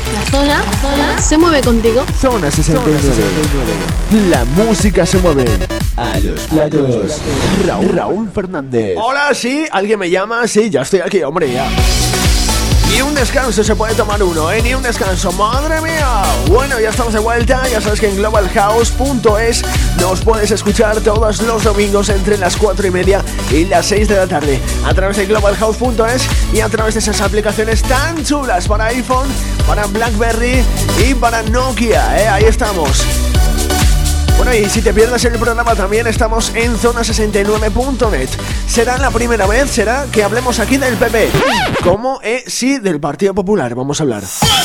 La zona se mueve contigo. Zona 69. La música se mueve. A los platos. Raúl Fernández. Hola, sí, alguien me llama. Sí, ya estoy aquí, hombre, ya. Ni un descanso se puede tomar uno, ni un descanso, madre mía. Bueno, ya estamos de vuelta. Ya sabes que en globalhouse.es nos puedes escuchar todos los domingos entre las 4:30 y las 6 de la tarde a través de globalhouse.es y a través de esas aplicaciones tan chulas para iPhone, para BlackBerry y para Nokia, ahí estamos. Bueno, y si te pierdes el programa también estamos en zona69.net. ¿Será la primera vez? ¿Será que hablemos aquí del PP? ¿Cómo? Sí, del Partido Popular vamos a hablar.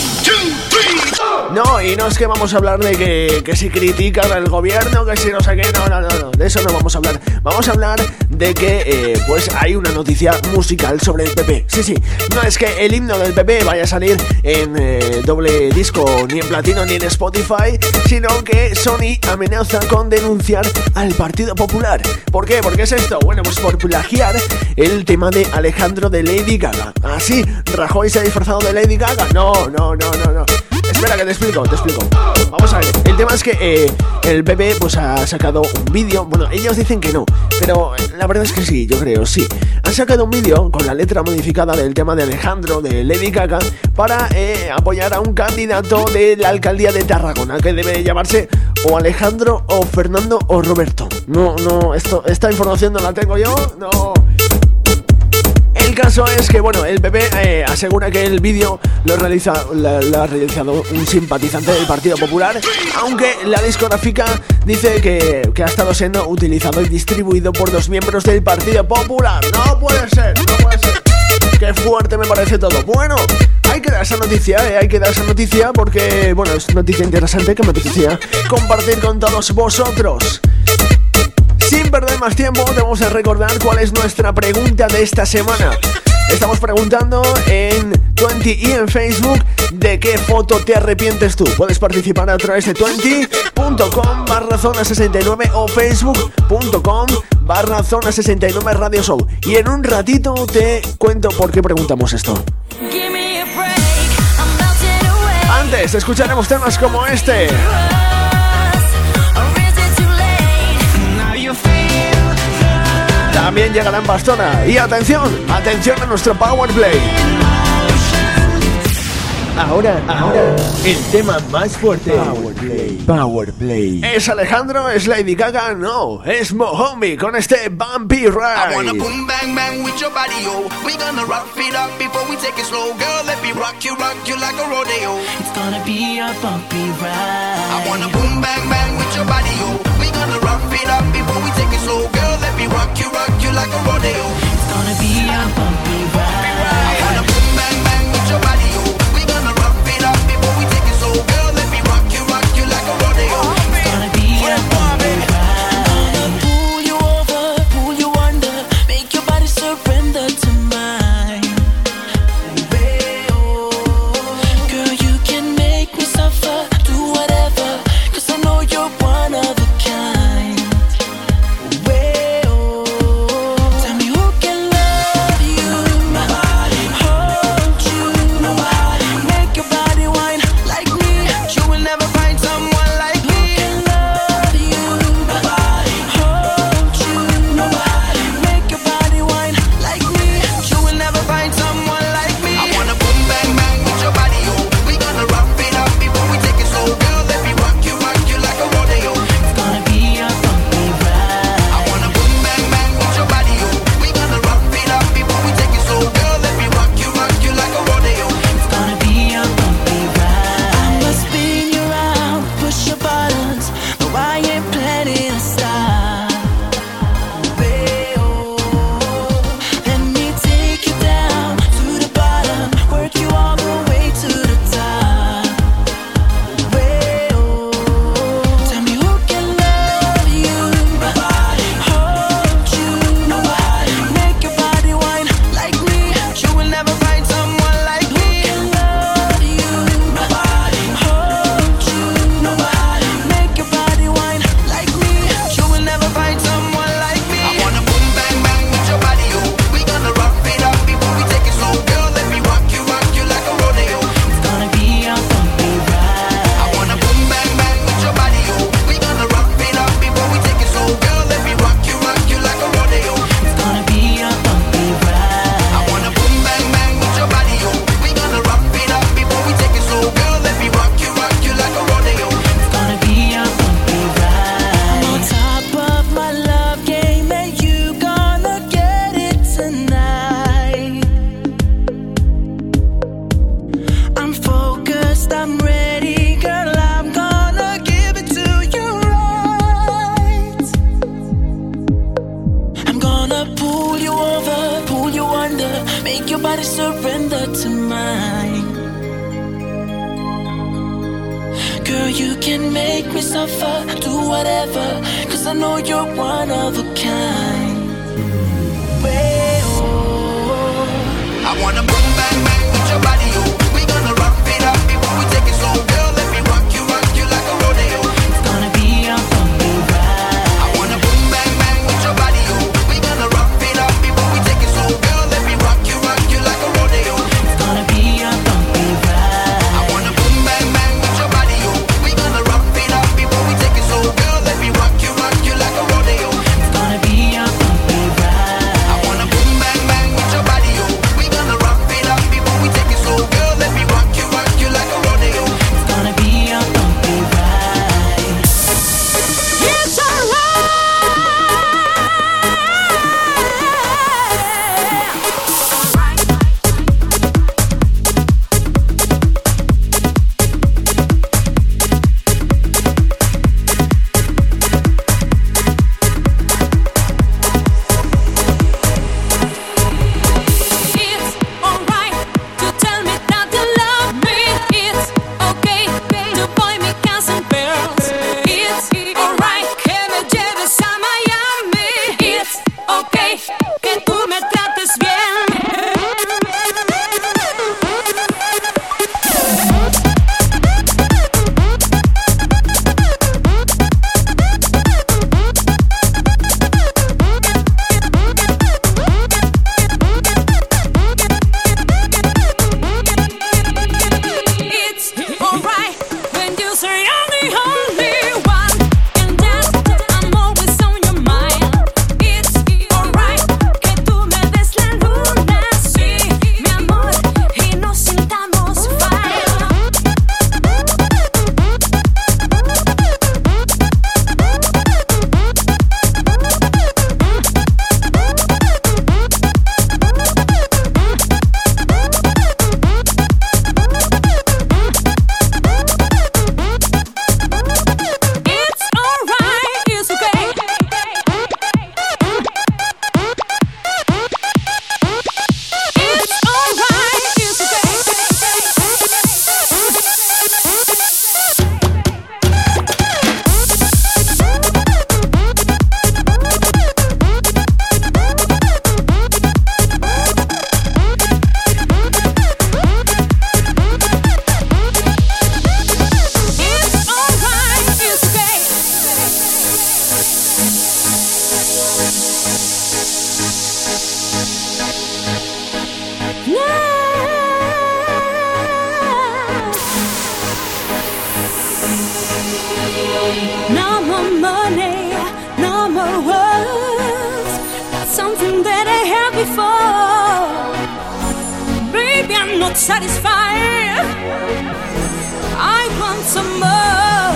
No, y no es que vamos a hablar de que si critican al gobierno, que si no sé qué, no, de eso no vamos a hablar. Vamos a hablar de que, pues hay una noticia musical sobre el PP. Sí, no es que el himno del PP vaya a salir en doble disco, ni en platino, ni en Spotify, sino que Sony amenaza con denunciar al Partido Popular. ¿Por qué? ¿Por qué es esto? Bueno, pues por plagiar el tema de Alejandro de Lady Gaga. ¿Así? ¿Rajoy se ha disfrazado de Lady Gaga? No. Espera que te explico. Vamos a ver, el tema es que el PP pues ha sacado un vídeo. Bueno, ellos dicen que no, pero la verdad es que sí, yo creo, sí. Han sacado un vídeo con la letra modificada del tema de Alejandro de Lady Gaga para apoyar a un candidato de la alcaldía de Tarragona, que debe llamarse o Alejandro o Fernando o Roberto. No, esta información no la tengo yo, no. El caso es que, bueno, el PP asegura que el vídeo lo ha realizado un simpatizante del Partido Popular, aunque la discográfica dice que ha estado siendo utilizado y distribuido por 2 miembros del Partido Popular. No puede ser. Qué fuerte me parece todo. Bueno, hay que dar esa noticia, porque, bueno, es noticia interesante que me apetecía compartir con todos vosotros. Sin perder más tiempo, debemos de recordar cuál es nuestra pregunta de esta semana. Estamos preguntando en 20 y en Facebook de qué foto te arrepientes tú. Puedes participar a través de 20.com/zona69 o facebook.com/zona69 Radio Show. Y en un ratito te cuento por qué preguntamos esto. Antes escucharemos temas como este. También llegará en Bastona. Y atención a nuestro Power Play. Ahora, el tema más fuerte. Power Play. ¿Es Alejandro? ¿Es Lady Gaga? No, es Mohombi con este Bumpy Ride. I wanna boom bang bang with your body, yo. We gonna rock it up before we take it slow. Girl, let me rock you like a rodeo. It's gonna be a bumpy ride. I wanna boom bang bang with your body, yo. We gonna rock it up before we take it slow. Girl, let me rock you like a rodeo. It's gonna be a bumpy ride. I wanna boom bang bang with your body, yo. We gonna rock it up before we take it slow. Girl, let me rock you like a rodeo. It's gonna be a bumpy ride. Pull you over, pull you under, make your body surrender to mine. Girl, you can make me suffer, do whatever, 'cause I know you're one of a kind. Tell me who can love you. I'm ready, girl, I'm gonna give it to you right. I'm gonna pull you over, pull you under, make your body surrender to mine. Girl, you can make me suffer, do whatever, 'cause I know you're one of a kind. Well, I wanna boom bang bang with your body, oh. We gonna rock it up before we take it slow. Girl, let me rock you like a rodeo. it's gonna be a bumpy ride. I wanna boom bang bang with your body, oh. We gonna rock it up before we take it slow. Girl, let me rock you like a rodeo. It's gonna be a bumpy ride. I wanna boom bang bang with your body, oh. We gonna rock it up before we take it slow. Girl, let me rock you like a rodeo. It's gonna be a bumpy ride. I wanna boom bang bang with your body, oh. We gonna rock it up before we take it slow. Girl, let me rock you like a rodeo. It's gonna be a bumpy ride. It's alright. It's alright to tell me that you love me. It's okay to buy me cars and pearls. It's alright que me lleves a Miami. It's okay que tú me trates bien. It's alright when you say I'm the only one, and that I'm always on your mind. It's alright que tú me des la luna, sí, mi amor, y nos sintamos fire. It's alright, it's okay. It's alright, it's It's alright, it's okay. No more money, no more words. That's something that I had before. Baby, I'm not satisfied. I want some more.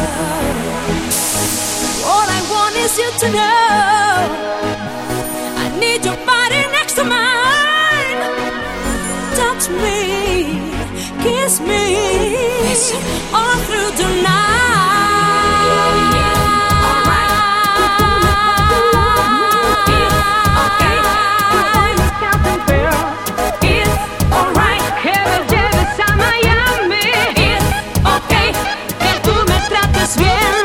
All I want is you to know I need your body next to mine. Touch me, kiss me all through the night. It's alright que me lleves a Miami. It's okay que tú me trates bien.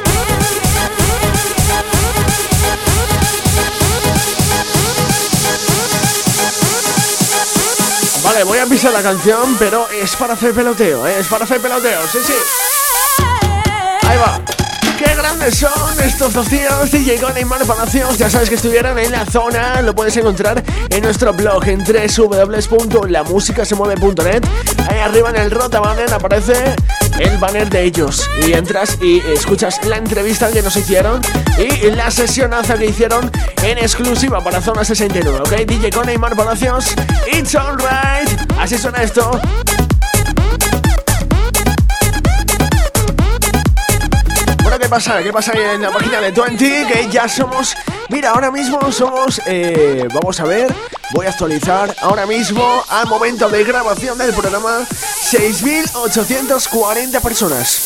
Vale, voy a pisar la canción, pero es para hacer peloteo, ¿eh? Es para hacer peloteo, sí, sí. Ahí va. ¡Qué grandes son estos dos tíos! DJ con Neymar Palacios, ya sabes que estuvieron en la zona. Lo puedes encontrar en nuestro blog en www.lamusicasemueve.net. Ahí arriba en el Rota Banner aparece el banner de ellos y entras y escuchas la entrevista que nos hicieron y la sesionaza que hicieron en exclusiva para Zona 69, ¿ok? DJ con Neymar Palacios, It's Alright. Así suena esto. Bueno, ¿qué pasa? ¿Qué pasa ahí en la página de 20? Que ya somos... Mira, ahora mismo somos... vamos a ver, voy a actualizar ahora mismo, al momento de grabación del programa, 6.840 personas.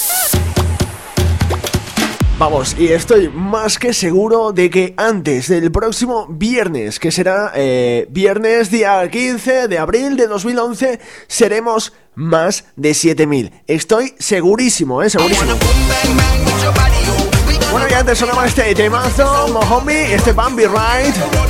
Vamos, y estoy más que seguro de que antes del próximo viernes, que será viernes día 15 de abril de 2011, seremos más de 7.000. Estoy segurísimo, segurísimo. Bueno, y antes sonaba este temazo, Mohombi, este Bumpy Ride.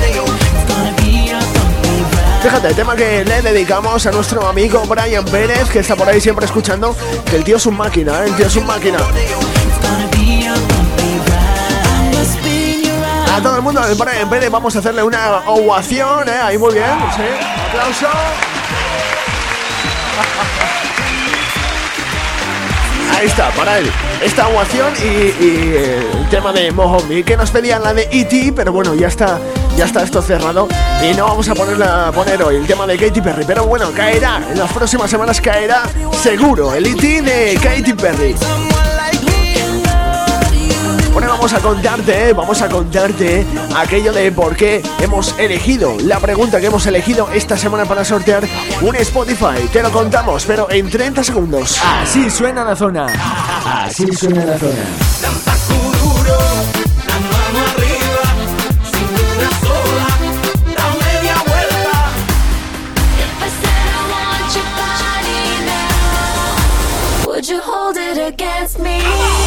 Fíjate, el tema que le dedicamos a nuestro amigo Brian Pérez, que está por ahí siempre escuchando, que el tío es un máquina, el tío es un máquina. A todo el mundo del Brian Pérez vamos a hacerle una ovación, ahí muy bien, sí, aplauso. Ahí está, para él, esta ovación y el tema de Mohombi, que nos pedían la de E.T., pero bueno, ya está esto cerrado y no vamos a poner hoy el tema de Katy Perry, pero bueno, caerá, en las próximas semanas caerá seguro el E.T. de Katy Perry. Bueno, vamos a contarte aquello de por qué hemos elegido, la pregunta que hemos elegido esta semana para sortear un Spotify. Te lo contamos, pero en 30 segundos. Así suena la zona. Así suena la zona. Would you hold it against me?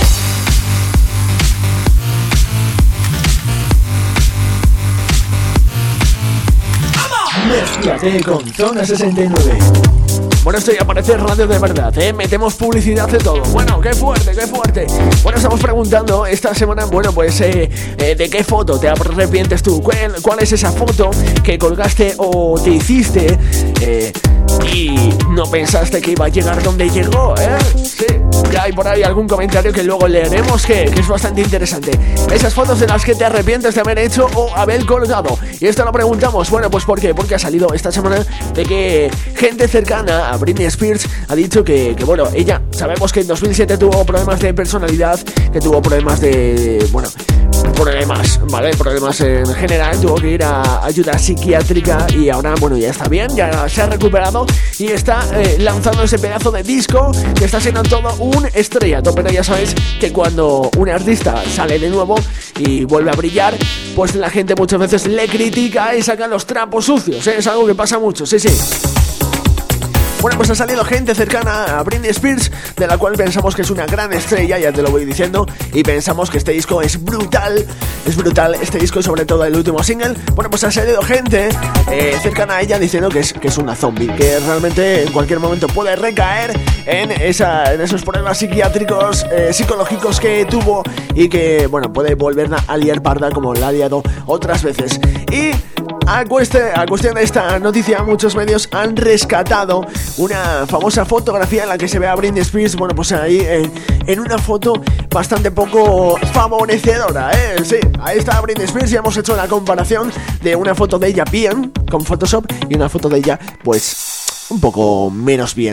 Mézclate con Zona 69. Bueno, esto ya parece radio de verdad, metemos publicidad de todo. Bueno, qué fuerte, qué fuerte. Bueno, estamos preguntando esta semana, bueno, pues ¿de qué foto te arrepientes tú? ¿Cuál es esa foto que colgaste o te hiciste y no pensaste que iba a llegar donde llegó, Sí, ya hay por ahí algún comentario que luego leeremos que es bastante interesante. Esas fotos de las que te arrepientes de haber hecho o haber colgado. Y esto lo preguntamos, bueno, pues ¿por qué? Porque ha salido esta semana de que gente cercana a Britney Spears ha dicho que bueno, ella, sabemos que en 2007 tuvo problemas de personalidad, que tuvo problemas de, bueno, problemas en general, tuvo que ir a ayuda psiquiátrica y ahora, bueno, ya está bien, ya se ha recuperado y está lanzando ese pedazo de disco que está siendo todo un estrellato. Pero ya sabes que cuando un artista sale de nuevo y vuelve a brillar, pues la gente muchas veces le critica y saca los trapos sucios, es algo que pasa mucho, sí. Bueno, pues ha salido gente cercana a Britney Spears, de la cual pensamos que es una gran estrella, ya te lo voy diciendo, y pensamos que este disco es brutal, este disco y sobre todo el último single. Bueno, pues ha salido gente cercana a ella diciendo que es una zombie, que realmente en cualquier momento puede recaer en esos problemas psiquiátricos, psicológicos que tuvo y que, bueno, puede volverla a liar parda como la ha liado otras veces. Y a cuestión de esta noticia, muchos medios han rescatado una famosa fotografía en la que se ve a Britney Spears, bueno, pues ahí en una foto bastante poco favorecedora, Sí, ahí está Britney Spears y hemos hecho la comparación de una foto de ella bien, con Photoshop, y una foto de ella, pues, un poco menos bien.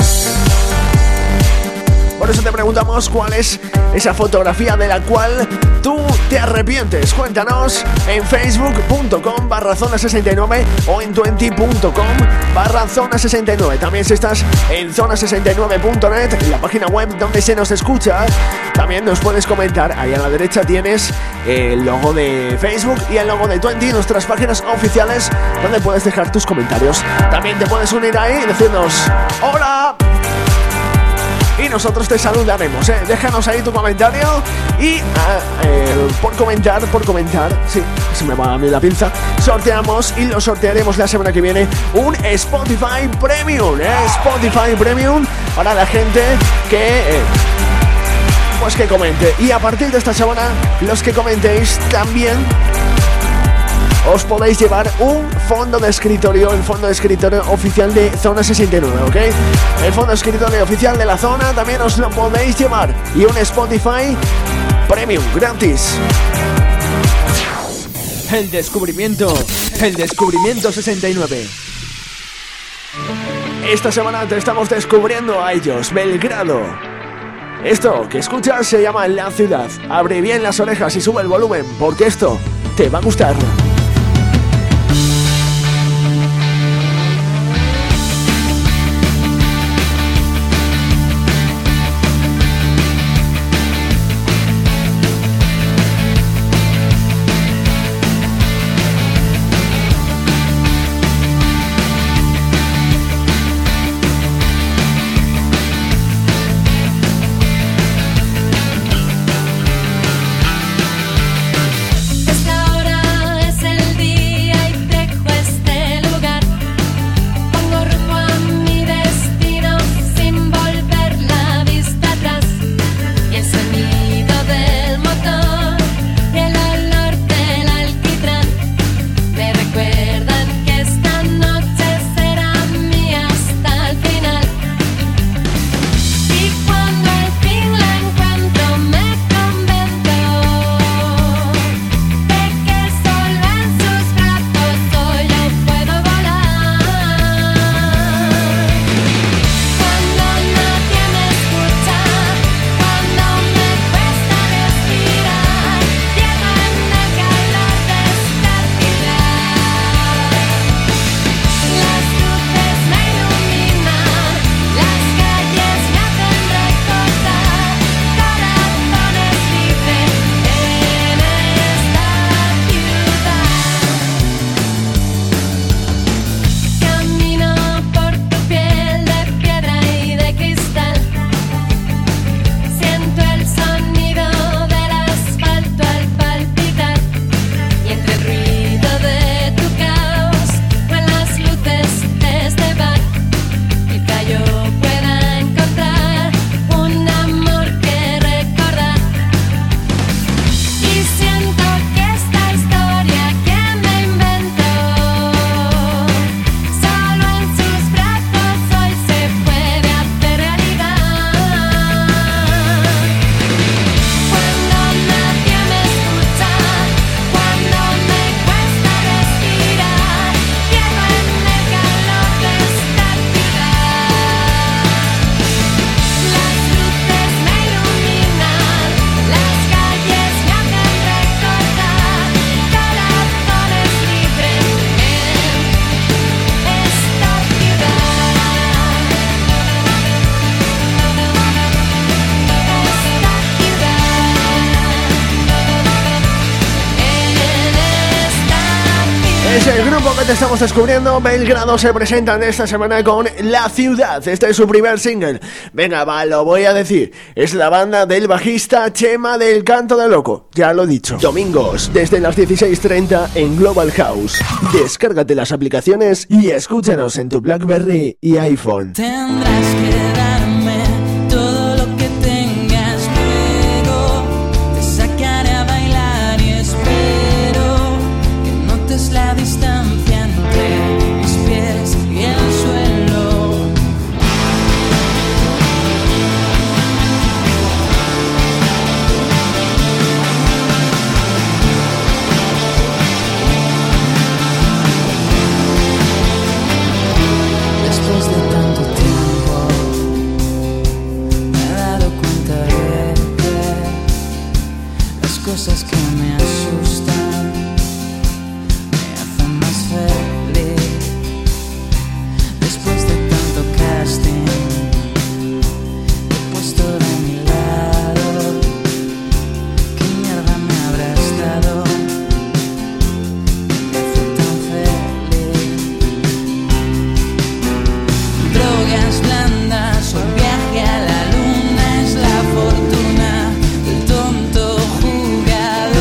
Por eso te preguntamos cuál es esa fotografía de la cual tú te arrepientes. Cuéntanos en facebook.com/zona69 o en 20.com/zona69. También si estás en zona69.net, en la página web donde se nos escucha, también nos puedes comentar. Ahí a la derecha tienes el logo de Facebook y el logo de 20, nuestras páginas oficiales donde puedes dejar tus comentarios. También te puedes unir ahí y decirnos ¡hola! Y nosotros te saludaremos, Déjanos ahí tu comentario y por comentar, sí, se me va a mí la pinza, sorteamos y lo sortearemos la semana que viene un Spotify Premium, Spotify Premium para la gente que pues que comente. Y a partir de esta semana, los que comentéis también os podéis llevar un fondo de escritorio, el fondo de escritorio oficial de Zona 69, ¿ok? El fondo de escritorio oficial de la zona también os lo podéis llevar. Y un Spotify Premium gratis. El descubrimiento 69. Esta semana te estamos descubriendo a ellos, Belgrado. Esto que escuchas se llama La Ciudad. Abre bien las orejas y sube el volumen, porque esto te va a gustar. Es el grupo que te estamos descubriendo. Belgrado se presentan esta semana con La Ciudad. Este es su primer single. Venga, va, lo voy a decir. Es la banda del bajista Chema del Canto de Loco. Ya lo he dicho. Domingos, desde las 16:30 en Global House. Descárgate las aplicaciones y escúchanos en tu BlackBerry y iPhone. Tendrás que darme todo lo que tengas, luego te sacaré a bailar y espero que notes la distancia entre mis pies y el suelo. Después de tanto tiempo me he dado cuenta de que las cosas que me asustan me hacen más feliz. Después de tanto casting he puesto de mi lado. ¿Qué mierda me habrás dado? Me hace tan feliz. Drogas blandas, un viaje a la luna es la fortuna del tonto jugador.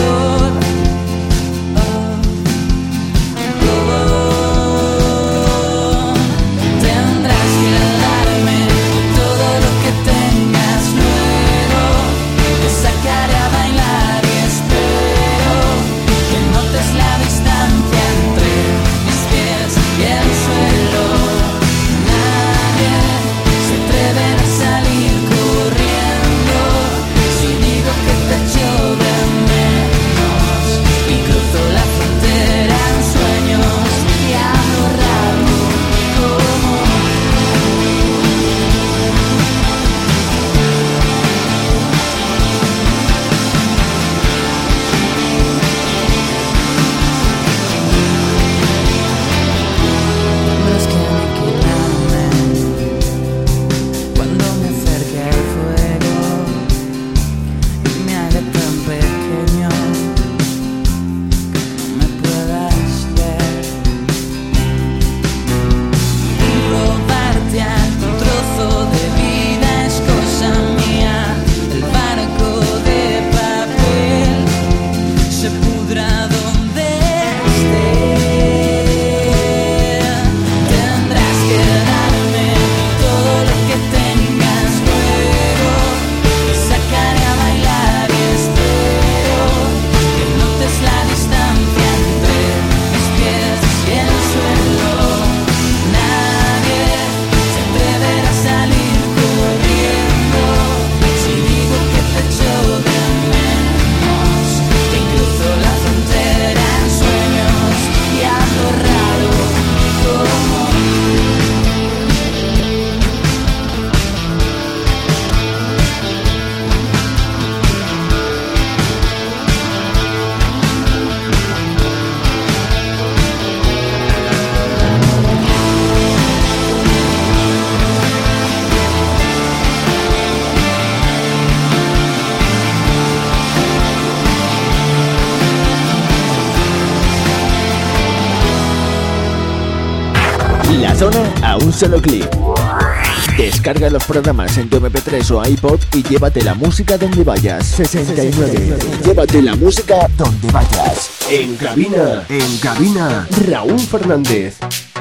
La Zona a un solo clic. Descarga los programas en tu MP3 o iPod y llévate la música donde vayas. 69. Llévate la música donde vayas. En cabina, Raúl Fernández.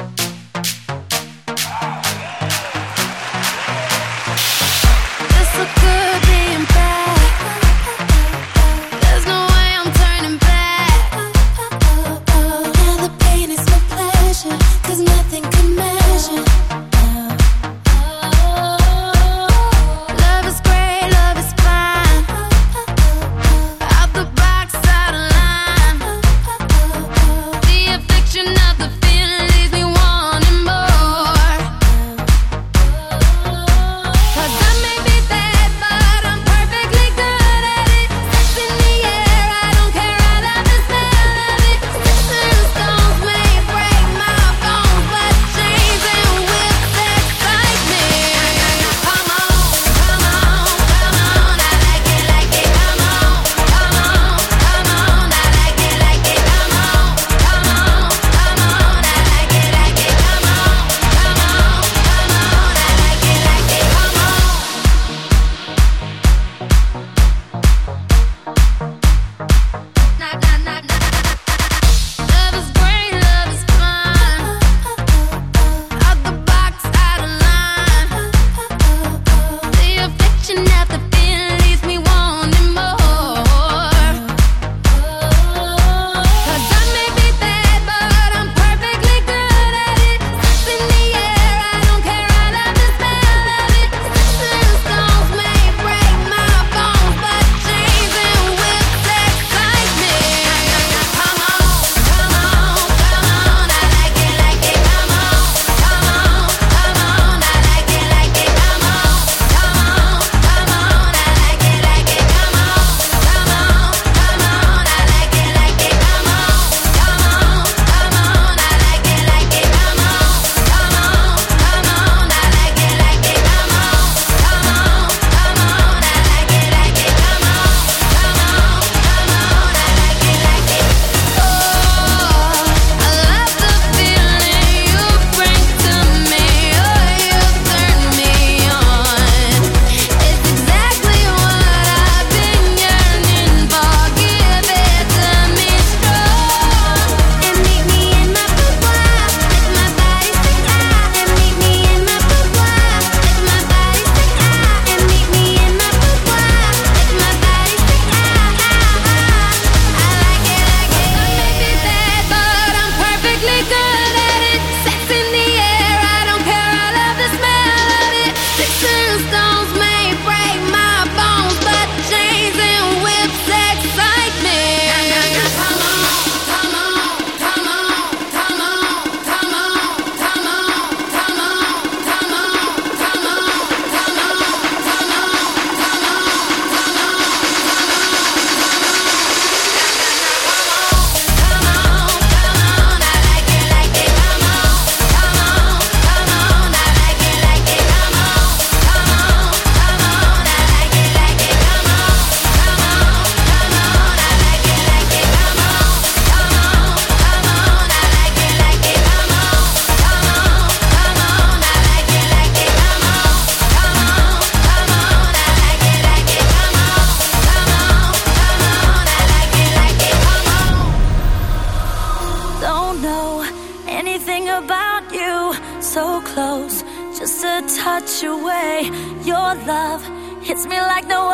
touch away. Your love hits me like no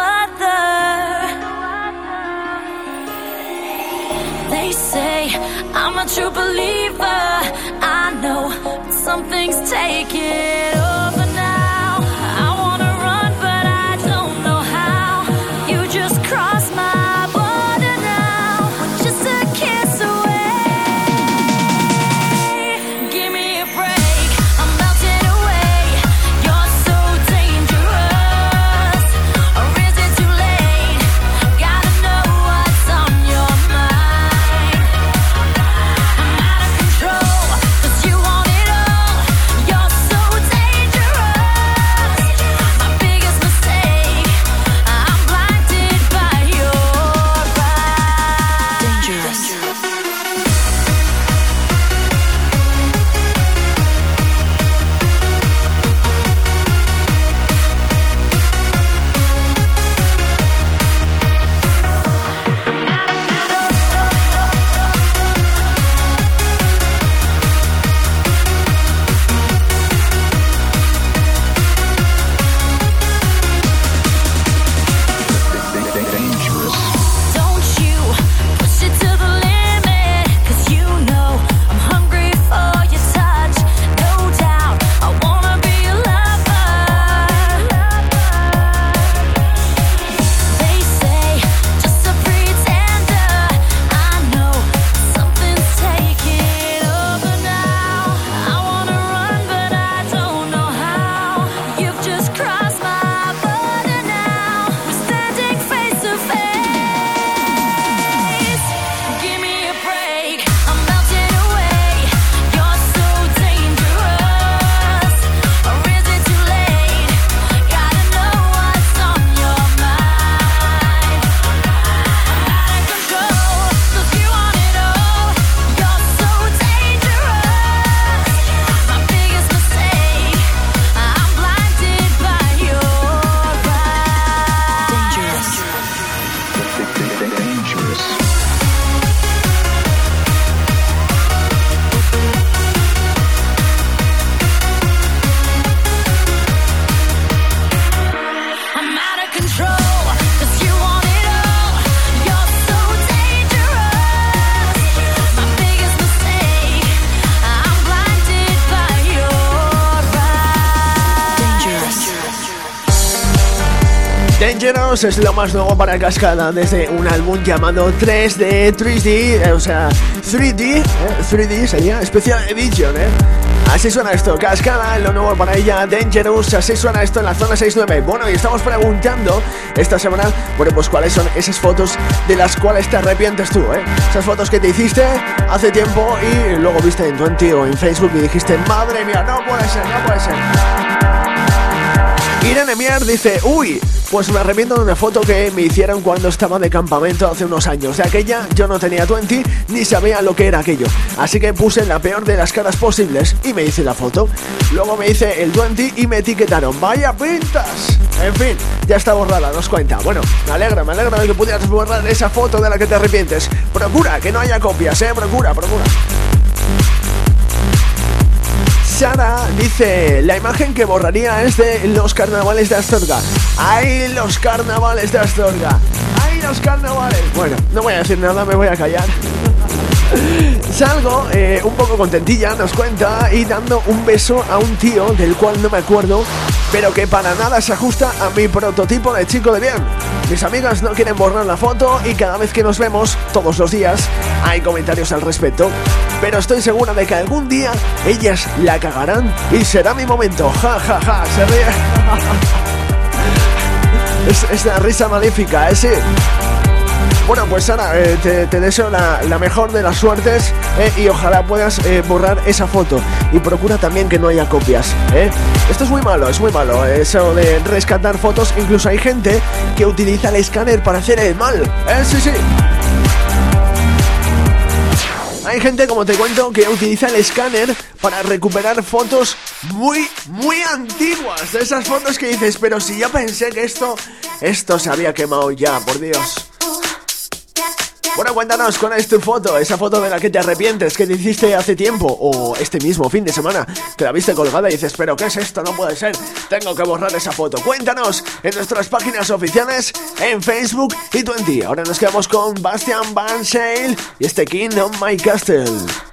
other. They say I'm a true believer. I know, but some things take it over now. I wanna run, but I don't know how. You just cross my border now. Just a kiss away. Give me a break. I'm melting away. You're so dangerous. Or is it too late? Gotta know what's on your mind. I'm out of control, 'cause you want it all. You're so dangerous. Dangerous es lo más nuevo para Cascada desde un álbum llamado 3D, o sea, 3D sería Special Edition, Así suena esto, Cascada, lo nuevo para ella, Dangerous, así suena esto en la zona 69. Bueno, y estamos preguntando esta semana, bueno, pues cuáles son esas fotos de las cuales te arrepientes tú, Esas fotos que te hiciste hace tiempo y luego viste en Twenty o en Facebook y dijiste, madre mía, no puede ser. Irene Mier dice, uy, pues me arrepiento de una foto que me hicieron cuando estaba de campamento hace unos años. De aquella yo no tenía Twenty ni sabía lo que era aquello. Así que puse la peor de las caras posibles y me hice la foto. Luego me hice el Twenty y me etiquetaron. ¡Vaya pintas! En fin, ya está borrada, nos cuenta. Bueno, me alegra de que pudieras borrar esa foto de la que te arrepientes. Procura que no haya copias, procura. Sara dice, la imagen que borraría es de los carnavales de Astorga. ¡Ay, los carnavales de Astorga! ¡Ay, los carnavales! Bueno, no voy a decir nada, me voy a callar. Salgo un poco contentilla, nos cuenta, y dando un beso a un tío del cual no me acuerdo, pero que para nada se ajusta a mi prototipo de chico de bien. Mis amigas no quieren borrar la foto y cada vez que nos vemos, todos los días, hay comentarios al respecto. Pero estoy segura de que algún día ellas la cagarán y será mi momento. Ja, ja, ja, se ríe. Es la risa maléfica, sí. Bueno, pues Sara, te deseo la mejor de las suertes y ojalá puedas borrar esa foto. Y procura también que no haya copias, Esto es muy malo, eso de rescatar fotos. Incluso hay gente que utiliza el escáner para hacer el mal, sí. Hay gente, como te cuento, que utiliza el escáner para recuperar fotos muy antiguas. De esas fotos que dices, pero si ya pensé que esto se había quemado ya, por Dios. Bueno, cuéntanos cuál es tu foto, esa foto de la que te arrepientes, que te hiciste hace tiempo o este mismo fin de semana, que la viste colgada y dices, pero ¿qué es esto? No puede ser, tengo que borrar esa foto. Cuéntanos en nuestras páginas oficiales, en Facebook y Twenty. Ahora nos quedamos con Bastian Van Shale y este King of My Castle.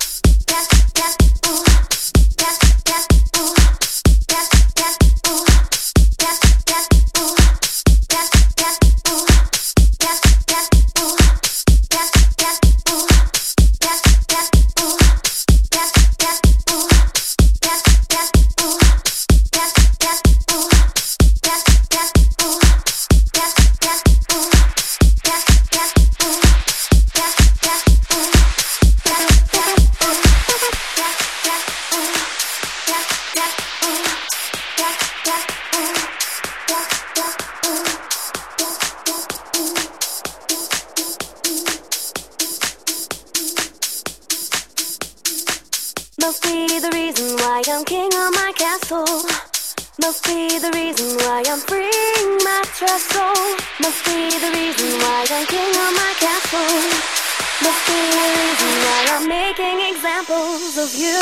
Must be the reason why I'm king of my castle. Must be the reason why I'm freeing my trust soul. Must be the reason why I'm king of my castle. Must be the reason why I'm making examples of you.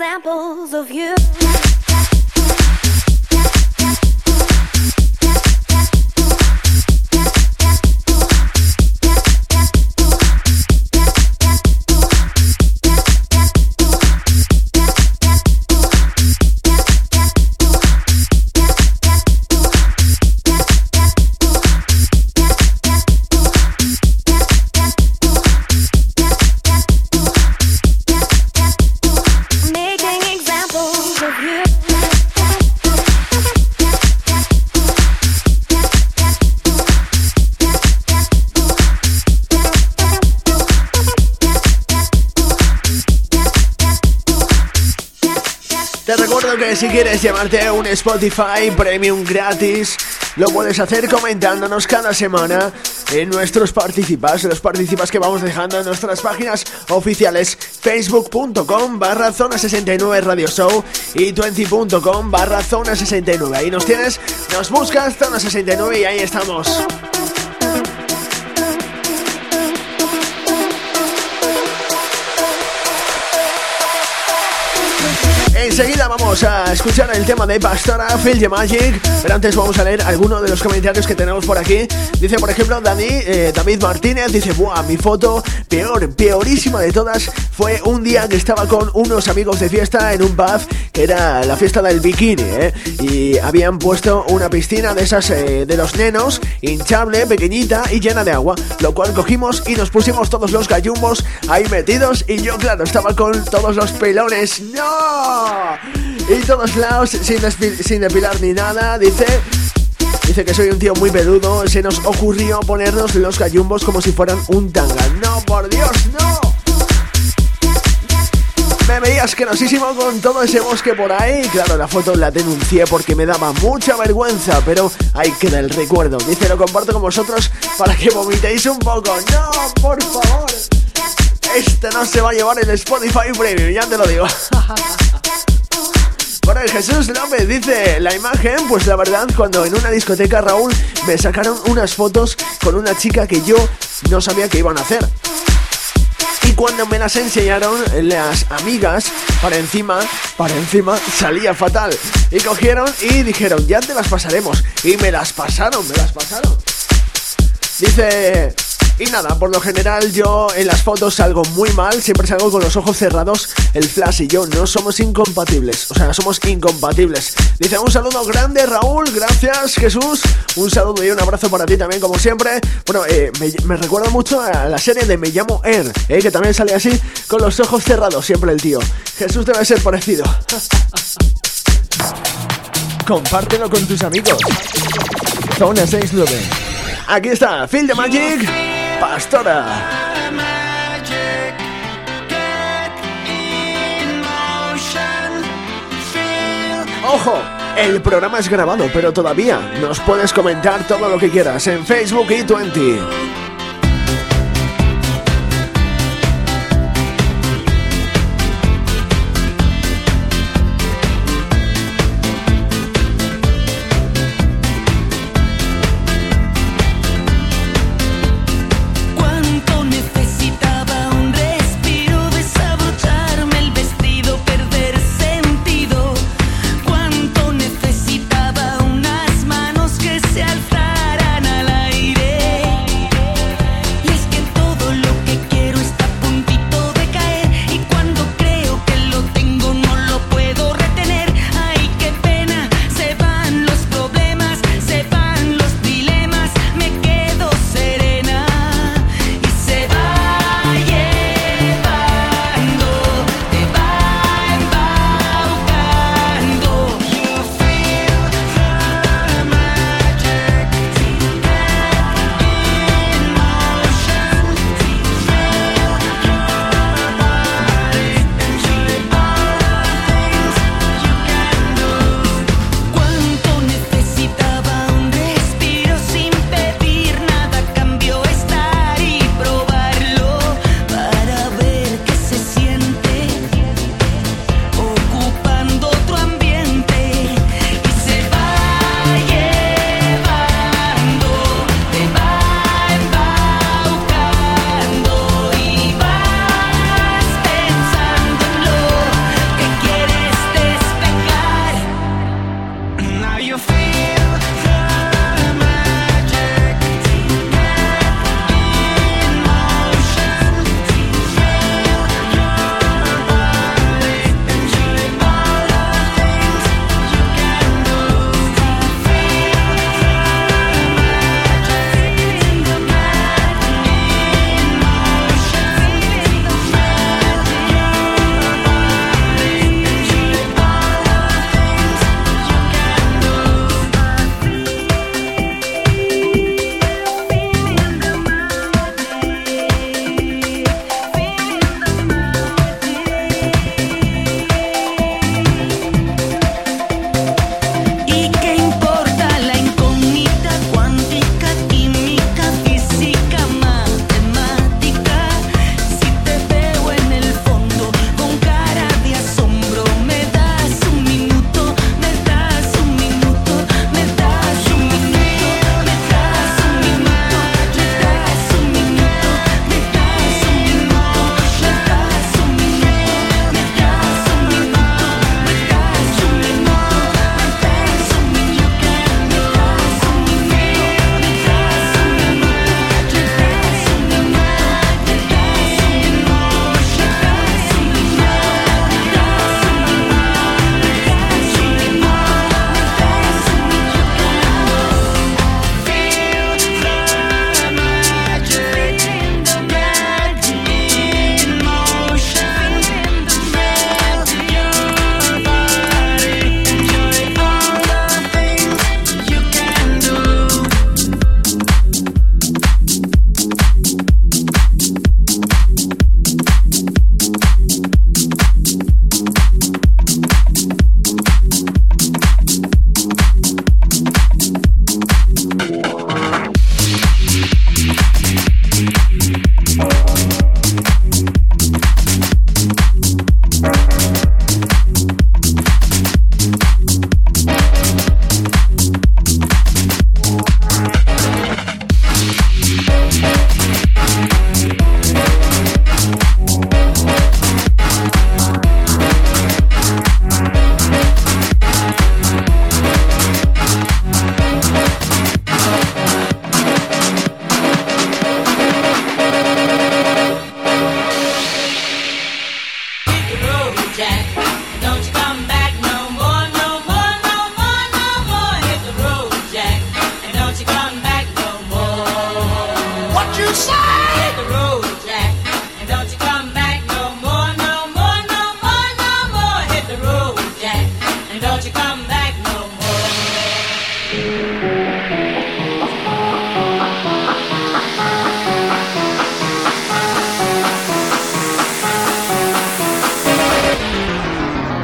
examples of you. Te recuerdo que si quieres llevarte un Spotify Premium gratis, lo puedes hacer comentándonos cada semana en nuestros participas, los participas que vamos dejando en nuestras páginas oficiales facebook.com/Zona69 Radio Show y 20.com/Zona69. Ahí nos tienes, nos buscas Zona69 y ahí estamos. Enseguida vamos a escuchar el tema de Pastora, Feel the Magic, pero antes vamos a leer algunos de los comentarios que tenemos por aquí. Dice, por ejemplo, David Martínez, dice, ¡buah! Mi foto peorísima de todas fue un día que estaba con unos amigos de fiesta en un pub, que era la fiesta del bikini, y habían puesto una piscina de esas de los nenos, hinchable, pequeñita y llena de agua, lo cual cogimos y nos pusimos todos los gallumbos ahí metidos, y yo, claro, estaba con todos los pelones. ¡No! Y todos lados sin depilar ni nada. Dice que soy un tío muy peludo. Se nos ocurrió ponernos los gallumbos como si fueran un tanga. No, por Dios, no. Me veía asquerosísimo con todo ese bosque por ahí. Claro, la foto la denuncié porque me daba mucha vergüenza, pero ahí queda el recuerdo. Dice, lo comparto con vosotros para que vomitéis un poco. No, por favor. Este no se va a llevar el Spotify Premium, ya te lo digo. Bueno, Jesús López dice, la imagen, pues la verdad, cuando en una discoteca, Raúl, me sacaron unas fotos con una chica que yo no sabía que iban a hacer. Y cuando me las enseñaron las amigas, para encima salía fatal. Y cogieron y dijeron, ya te las pasaremos. Y me las pasaron. Dice... Y nada, por lo general yo en las fotos salgo muy mal, siempre salgo con los ojos cerrados. El Flash y yo no somos incompatibles, o sea, somos incompatibles. Dice, un saludo grande, Raúl, gracias, Jesús. Un saludo y un abrazo para ti también, como siempre. Bueno, me recuerda mucho a la serie de Me llamo Er, que también sale así, con los ojos cerrados, siempre el tío. Jesús debe ser parecido. Compártelo con tus amigos. Zona 69. Aquí está, Feel the Magic, Pastora. Ojo, el programa es grabado, pero todavía nos puedes comentar todo lo que quieras en Facebook y 20.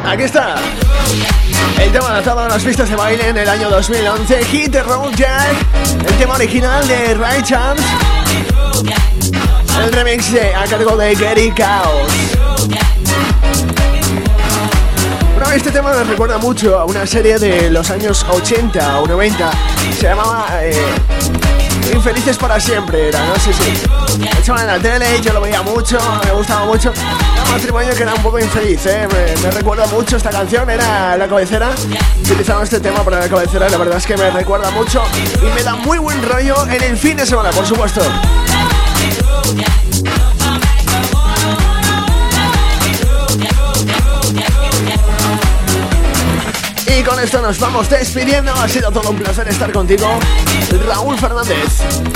Aquí está. El tema lanzado en las pistas de baile en el año 2011, Hit the Road Jack. El tema original de Ray Charles. El remix a cargo de Gary Chaos. Bueno, este tema me recuerda mucho a una serie de los años 80 o 90. Se llamaba Infelices para siempre, era, no sé si echaban en la tele, yo lo veía mucho, me gustaba mucho. Era un matrimonio que era un poco infeliz, me recuerda mucho esta canción, era La Cabecera. Utilizaban este tema para La Cabecera y la verdad es que me recuerda mucho y me da muy buen rollo en el fin de semana, por supuesto. Y con esto nos vamos despidiendo. Ha sido todo un placer estar contigo, Raúl Fernández.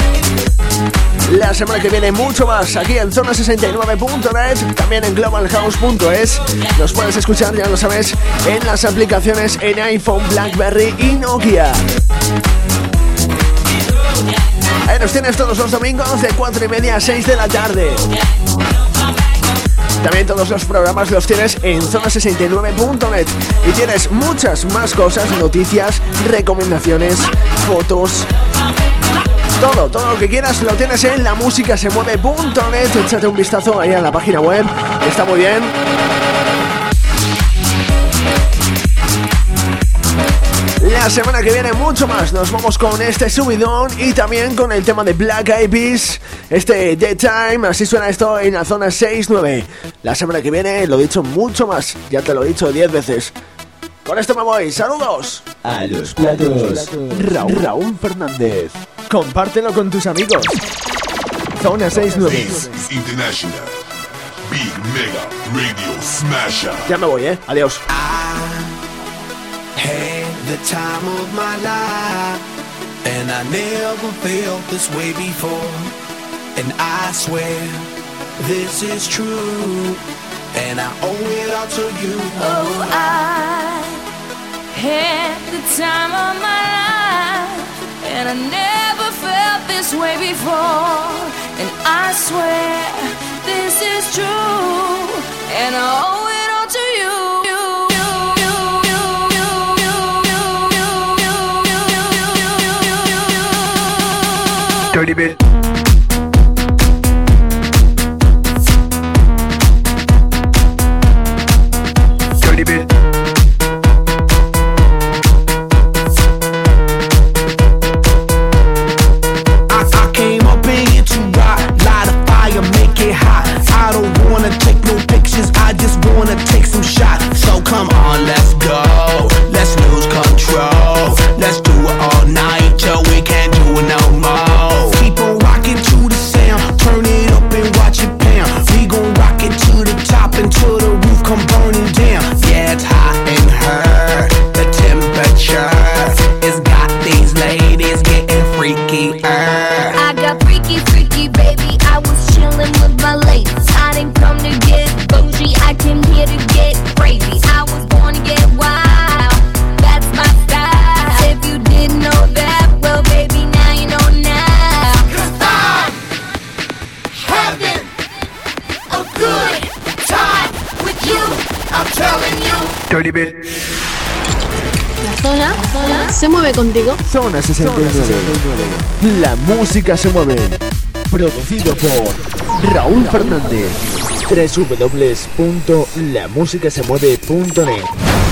La semana que viene mucho más aquí en zona69.net, también en globalhouse.es. Nos puedes escuchar, ya lo sabes, en las aplicaciones en iPhone, BlackBerry y Nokia. Ahí nos tienes todos los domingos de 4:30 a 6 de la tarde. También todos los programas los tienes en zona69.net y tienes muchas más cosas, noticias, recomendaciones, fotos. Todo lo que quieras lo tienes en lamusicasemueve.net. Échate un vistazo ahí a la página web, está muy bien. La semana que viene mucho más. Nos vamos con este subidón y también con el tema de Black Eyed Peas, este Daytime. Así suena esto en la zona 6-9. La semana que viene lo he dicho mucho más. Ya te lo he dicho 10 veces. Con esto me voy. ¡Saludos! A los platos, Raúl Fernández. Compártelo con tus amigos. Zona 6-9. This is International Big Mega Radio Smasher. Ya me voy, adiós. Had the time of my life, and I never felt this way before. And I swear this is true, and I owe it all to you. Oh, I had the time of my life, and I never felt this way before. And I swear this is true, and I owe it all to you. Dirty bit. Dirty bit. I came up in here to rock, light a fire, make it hot. I don't wanna take no pictures, I just wanna take some shots. So come on, let's go, let's lose control. Let's do it all night till we can't do it no more. Keep on rocking to the sound, turn it up and watch it pound. We gon' rock it to the top until the roof come burning down. Yeah, it's hot in her, the temperature has got these ladies getting freaky. I got freaky, freaky, baby. I was chillin' with my ladies. I didn't come to get bougie, I came here to get crazy. I was born to get wild, that's my style. If you didn't know that, well, baby, now you know now. 'Cause I'm having a good time with you, I'm telling you. Dirty bit. La zona se mueve contigo. Zona 69. La música se mueve. Producido por Raúl Fernández. www.lamusicasemueve.net